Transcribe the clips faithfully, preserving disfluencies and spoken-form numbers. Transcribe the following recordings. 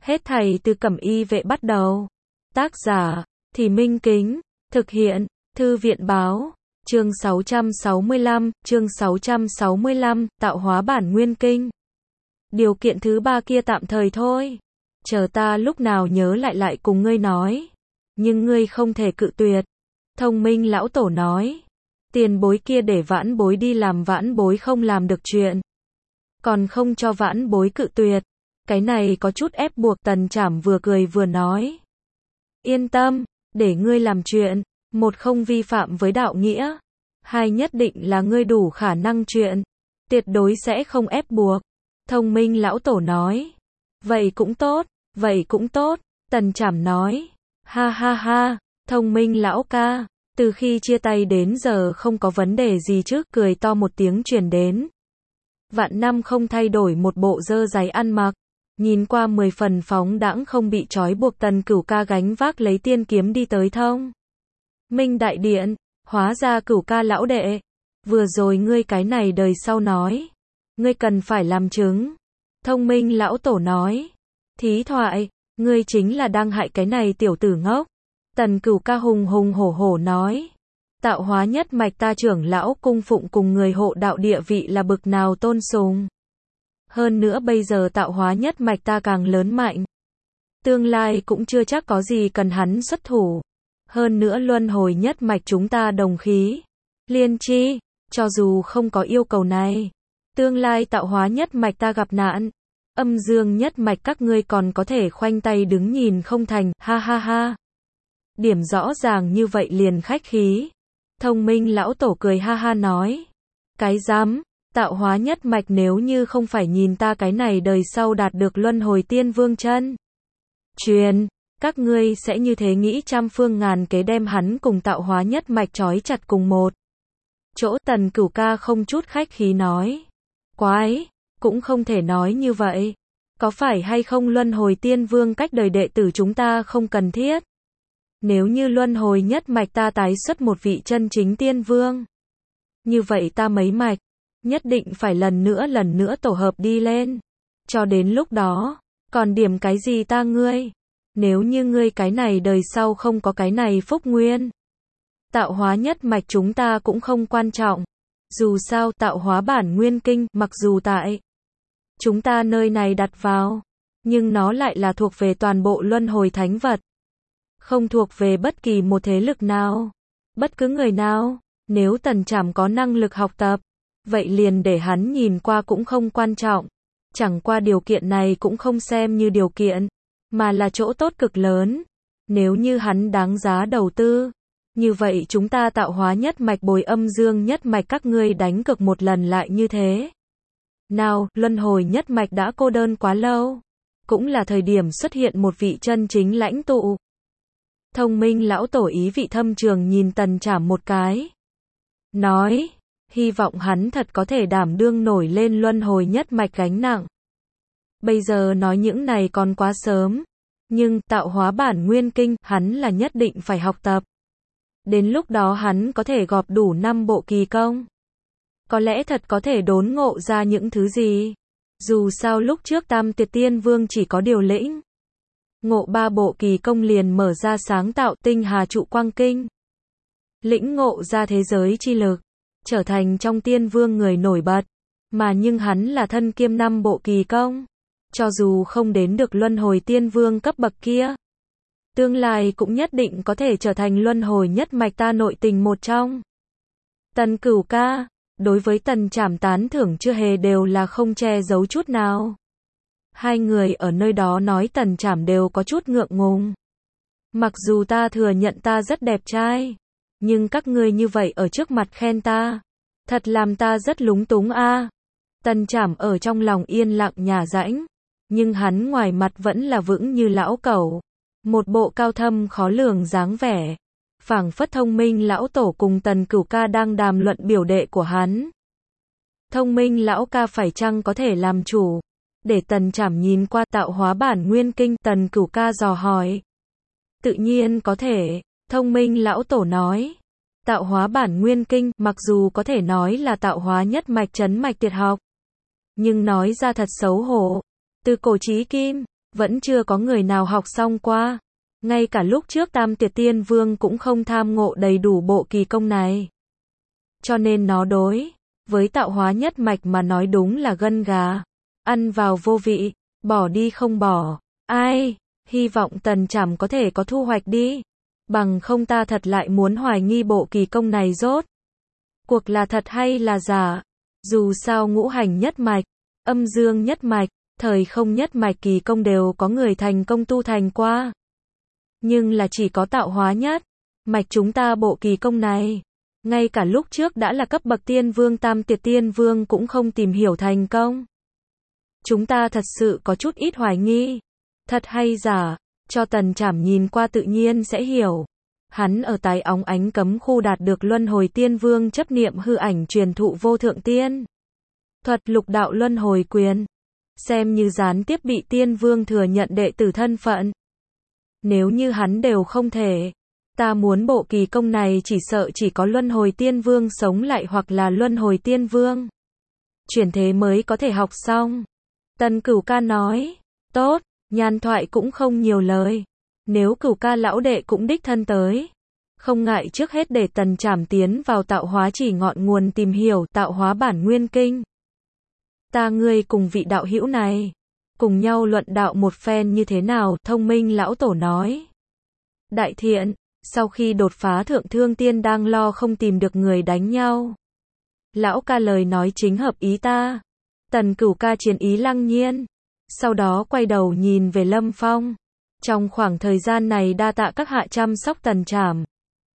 Hết thảy từ Cẩm Y Vệ bắt đầu. Tác giả, Thì Minh Kính. Thực hiện, Thư viện báo. Chương sáu trăm sáu mươi lăm, chương sáu trăm sáu mươi lăm, tạo hóa bản nguyên kinh. Điều kiện thứ ba kia tạm thời thôi. Chờ ta lúc nào nhớ lại lại cùng ngươi nói. Nhưng ngươi không thể cự tuyệt. Thông Minh lão tổ nói. Tiền bối kia để vãn bối đi làm, vãn bối không làm được chuyện. Còn không cho vãn bối cự tuyệt. Cái này có chút ép buộc. Tần Trảm vừa cười vừa nói. Yên tâm, để ngươi làm chuyện. Một, không vi phạm với đạo nghĩa. Hai, nhất định là ngươi đủ khả năng chuyện. Tuyệt đối sẽ không ép buộc. Thông Minh lão tổ nói. Vậy cũng tốt, vậy cũng tốt. Tần Trảm nói. Ha ha ha, Thông Minh lão ca. Từ khi chia tay đến giờ không có vấn đề gì chứ. Cười to một tiếng truyền đến. Vạn năm không thay đổi một bộ dơ giày ăn mặc. Nhìn qua mười phần phóng đãng không bị trói buộc. Tần Cửu ca gánh vác lấy tiên kiếm đi tới Thông Minh đại điện. Hóa ra Cửu ca lão đệ. Vừa rồi ngươi cái này đời sau nói. Ngươi cần phải làm chứng. Thông Minh lão tổ nói. Thí thoại, ngươi chính là đang hại cái này tiểu tử ngốc. Tần Cửu ca hùng hùng hổ hổ nói. Tạo hóa nhất mạch ta trưởng lão cung phụng cùng người hộ đạo địa vị là bực nào tôn sùng. Hơn nữa bây giờ tạo hóa nhất mạch ta càng lớn mạnh. Tương lai cũng chưa chắc có gì cần hắn xuất thủ. Hơn nữa luân hồi nhất mạch chúng ta đồng khí. Liên chi, cho dù không có yêu cầu này. Tương lai tạo hóa nhất mạch ta gặp nạn. Âm dương nhất mạch các ngươi còn có thể khoanh tay đứng nhìn không thành, ha ha ha. Điểm rõ ràng như vậy liền khách khí. Thông Minh lão tổ cười ha ha nói. Cái dám, tạo hóa nhất mạch nếu như không phải nhìn ta cái này đời sau đạt được luân hồi tiên vương chân truyền, các ngươi sẽ như thế nghĩ trăm phương ngàn kế đem hắn cùng tạo hóa nhất mạch trói chặt cùng một chỗ. Tần Cửu ca không chút khách khí nói. Quái, cũng không thể nói như vậy. Có phải hay không luân hồi tiên vương cách đời đệ tử chúng ta không cần thiết? Nếu như luân hồi nhất mạch ta tái xuất một vị chân chính tiên vương. Như vậy ta mấy mạch, nhất định phải lần nữa lần nữa tổ hợp đi lên. Cho đến lúc đó, còn điểm cái gì ta ngươi? Nếu như ngươi cái này đời sau không có cái này phúc nguyên. Tạo hóa nhất mạch chúng ta cũng không quan trọng. Dù sao tạo hóa bản nguyên kinh, mặc dù tại chúng ta nơi này đặt vào, nhưng nó lại là thuộc về toàn bộ luân hồi thánh vật. Không thuộc về bất kỳ một thế lực nào, bất cứ người nào. Nếu Tần Trảm có năng lực học tập, vậy liền để hắn nhìn qua cũng không quan trọng. Chẳng qua điều kiện này cũng không xem như điều kiện, mà là chỗ tốt cực lớn. Nếu như hắn đáng giá đầu tư, như vậy chúng ta tạo hóa nhất mạch bồi âm dương nhất mạch các ngươi đánh cược một lần lại như thế. Nào, luân hồi nhất mạch đã cô đơn quá lâu. Cũng là thời điểm xuất hiện một vị chân chính lãnh tụ. Thông Minh lão tổ ý vị thâm trường nhìn Tần Trảm một cái. Nói, hy vọng hắn thật có thể đảm đương nổi lên luân hồi nhất mạch gánh nặng. Bây giờ nói những này còn quá sớm. Nhưng, tạo hóa bản nguyên kinh, hắn là nhất định phải học tập. Đến lúc đó hắn có thể gọp đủ năm bộ kỳ công. Có lẽ thật có thể đốn ngộ ra những thứ gì. Dù sao lúc trước Tam Tuyệt Tiên Vương chỉ có điều lĩnh ngộ ba bộ kỳ công liền mở ra sáng tạo tinh hà trụ quang kinh. Lĩnh ngộ ra thế giới chi lực, trở thành trong tiên vương người nổi bật. Mà nhưng hắn là thân kiêm năm bộ kỳ công. Cho dù không đến được luân hồi tiên vương cấp bậc kia, tương lai cũng nhất định có thể trở thành luân hồi nhất mạch ta nội tình một trong. Tần Cửu ca, đối với Tần Trảm tán thưởng chưa hề đều là không che giấu chút nào. Hai người ở nơi đó nói Tần Trảm đều có chút ngượng ngùng. Mặc dù ta thừa nhận ta rất đẹp trai, nhưng các ngươi như vậy ở trước mặt khen ta, thật làm ta rất lúng túng a. À. Tần Trảm ở trong lòng yên lặng nhả rãnh, nhưng hắn ngoài mặt vẫn là vững như lão cẩu, một bộ cao thâm khó lường dáng vẻ, phảng phất Thông Minh lão tổ cùng Tần Cửu ca đang đàm luận biểu đệ của hắn. Thông Minh lão ca phải chăng có thể làm chủ? Để Tần Trảm nhìn qua tạo hóa bản nguyên kinh, Tần Cửu ca dò hỏi. Tự nhiên có thể, Thông Minh lão tổ nói. Tạo hóa bản nguyên kinh, mặc dù có thể nói là tạo hóa nhất mạch chấn mạch tuyệt học, nhưng nói ra thật xấu hổ. Từ cổ chí kim, vẫn chưa có người nào học xong qua. Ngay cả lúc trước Tam Tiệt Tiên Vương cũng không tham ngộ đầy đủ bộ kỳ công này. Cho nên nó đối với tạo hóa nhất mạch mà nói đúng là gân gà. Ăn vào vô vị, bỏ đi không bỏ. Ai, hy vọng Tần Trảm có thể có thu hoạch đi. Bằng không ta thật lại muốn hoài nghi bộ kỳ công này rốt cuộc là thật hay là giả. Dù sao ngũ hành nhất mạch, âm dương nhất mạch, thời không nhất mạch kỳ công đều có người thành công tu thành qua. Nhưng là chỉ có tạo hóa nhất mạch chúng ta bộ kỳ công này. Ngay cả lúc trước đã là cấp bậc tiên vương Tam Tiệt Tiên Vương cũng không tìm hiểu thành công. Chúng ta thật sự có chút ít hoài nghi. Thật hay giả, cho Tần Trảm nhìn qua tự nhiên sẽ hiểu. Hắn ở tại óng ánh cấm khu đạt được luân hồi tiên vương chấp niệm hư ảnh truyền thụ vô thượng tiên thuật lục đạo luân hồi quyền. Xem như gián tiếp bị tiên vương thừa nhận đệ tử thân phận. Nếu như hắn đều không thể, ta muốn bộ kỳ công này chỉ sợ chỉ có luân hồi tiên vương sống lại hoặc là luân hồi tiên vương chuyển thế mới có thể học xong. Tần Cửu Ca nói, tốt, Nhan Thoại cũng không nhiều lời. Nếu Cửu Ca lão đệ cũng đích thân tới, không ngại trước hết để Tần Trảm tiến vào tạo hóa chỉ ngọn nguồn tìm hiểu tạo hóa bản nguyên kinh. Ta ngươi cùng vị đạo hữu này, cùng nhau luận đạo một phen như thế nào, Thông Minh lão tổ nói. Đại thiện, sau khi đột phá thượng thương tiên đang lo không tìm được người đánh nhau. Lão ca lời nói chính hợp ý ta. Tần Cửu Ca chiến ý lăng nhiên. Sau đó quay đầu nhìn về Lâm Phong. Trong khoảng thời gian này đa tạ các hạ chăm sóc Tần Trảm.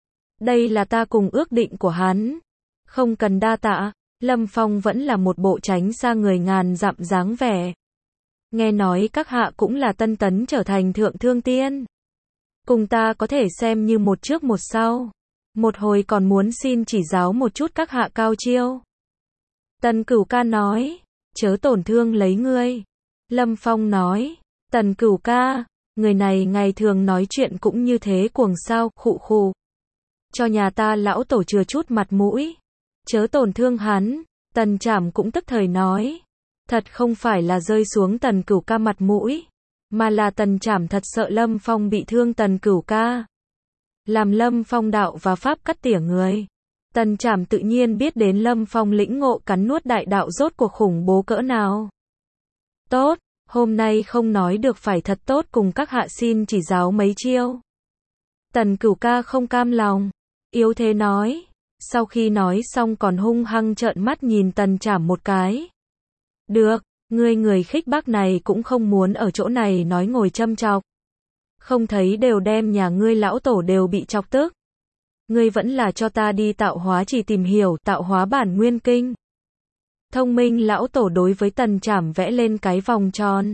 Đây là ta cùng ước định của hắn. Không cần đa tạ. Lâm Phong vẫn là một bộ tránh xa người ngàn dặm dáng vẻ. Nghe nói các hạ cũng là tân tấn trở thành thượng thương tiên. Cùng ta có thể xem như một trước một sau. Một hồi còn muốn xin chỉ giáo một chút các hạ cao chiêu. Tần Cửu Ca nói, chớ tổn thương lấy ngươi. Lâm Phong nói, Tần Cửu Ca, người này ngày thường nói chuyện cũng như thế cuồng sao, khụ khụ. Cho nhà ta lão tổ chừa chút mặt mũi. Chớ tổn thương hắn. Tần Trảm cũng tức thời nói. Thật không phải là rơi xuống Tần Cửu Ca mặt mũi, mà là Tần Trảm thật sợ Lâm Phong bị thương Tần Cửu Ca. Làm Lâm Phong đạo và pháp cắt tỉa người. Tần Trảm tự nhiên biết đến Lâm Phong lĩnh ngộ cắn nuốt đại đạo rốt cuộc khủng bố cỡ nào. Tốt, hôm nay không nói được phải thật tốt cùng các hạ xin chỉ giáo mấy chiêu. Tần Cửu Ca không cam lòng, yếu thế nói. Sau khi nói xong còn hung hăng trợn mắt nhìn Tần Trảm một cái. Được, ngươi người khích bác này cũng không muốn ở chỗ này nói ngồi châm chọc. Không thấy đều đem nhà ngươi lão tổ đều bị chọc tức. Ngươi vẫn là cho ta đi tạo hóa chỉ tìm hiểu tạo hóa bản nguyên kinh. Thông Minh lão tổ đối với Tần Trảm vẽ lên cái vòng tròn.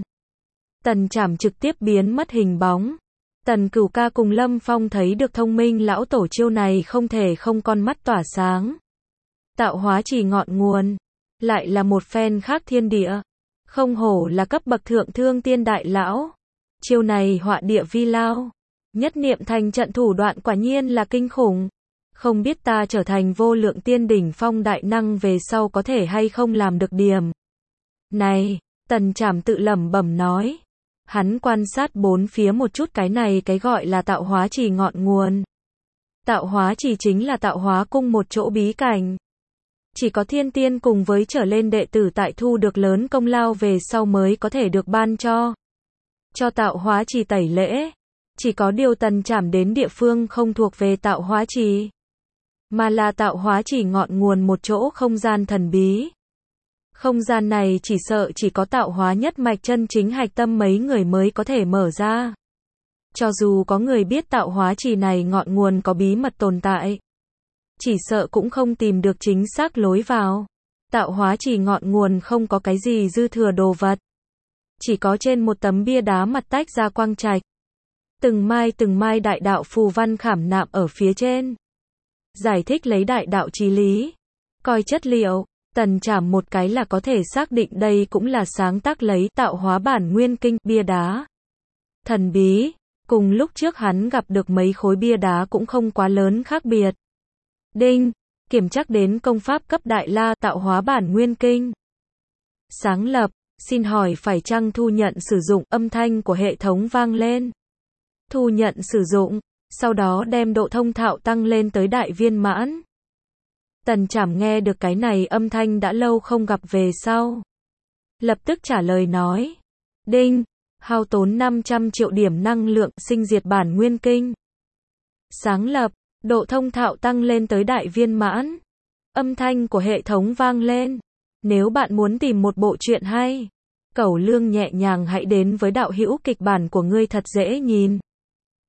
Tần Trảm trực tiếp biến mất hình bóng. Tần Cửu Ca cùng Lâm Phong thấy được Thông Minh lão tổ chiêu này không thể không con mắt tỏa sáng. Tạo hóa chỉ ngọn nguồn, lại là một phen khác thiên địa. Không hổ là cấp bậc thượng thương tiên đại lão. Chiêu này họa địa vi lao. Nhất niệm thành trận thủ đoạn quả nhiên là kinh khủng. Không biết ta trở thành vô lượng tiên đỉnh phong đại năng về sau có thể hay không làm được điểm này. Tần Trảm tự lẩm bẩm nói. Hắn quan sát bốn phía một chút, cái này cái gọi là tạo hóa chỉ ngọn nguồn. Tạo hóa chỉ chính là tạo hóa cung một chỗ bí cảnh. Chỉ có thiên tiên cùng với trở lên đệ tử tại thu được lớn công lao về sau mới có thể được ban cho. Cho tạo hóa chỉ tẩy lễ. Chỉ có điều Tần Trảm đến địa phương không thuộc về tạo hóa chỉ, mà là tạo hóa chỉ ngọn nguồn một chỗ không gian thần bí. Không gian này chỉ sợ chỉ có tạo hóa nhất mạch chân chính hạch tâm mấy người mới có thể mở ra. Cho dù có người biết tạo hóa chỉ này ngọn nguồn có bí mật tồn tại, chỉ sợ cũng không tìm được chính xác lối vào. Tạo hóa chỉ ngọn nguồn không có cái gì dư thừa đồ vật. Chỉ có trên một tấm bia đá mặt tách ra quang trạch. Từng mai từng mai đại đạo phù văn khảm nạm ở phía trên. Giải thích lấy đại đạo chí lý. Coi chất liệu, Tần Trảm một cái là có thể xác định đây cũng là sáng tác lấy tạo hóa bản nguyên kinh bia đá. Thần bí, cùng lúc trước hắn gặp được mấy khối bia đá cũng không quá lớn khác biệt. Đinh, kiểm chắc đến công pháp cấp đại la tạo hóa bản nguyên kinh. Sáng lập, Xin hỏi phải chăng thu nhận sử dụng, âm thanh của hệ thống vang lên. Thu nhận sử dụng, sau đó đem độ thông thạo tăng lên tới đại viên mãn. Tần Trảm nghe được cái này âm thanh đã lâu không gặp về sau. Lập tức trả lời nói. Đinh, hao tốn năm trăm triệu điểm năng lượng, sinh diệt bản nguyên kinh. Sáng lập, độ thông thạo tăng lên tới đại viên mãn. Âm thanh của hệ thống vang lên. Nếu bạn muốn tìm một bộ truyện hay, cẩu lương nhẹ nhàng hãy đến với đạo hữu kịch bản của ngươi thật dễ nhìn.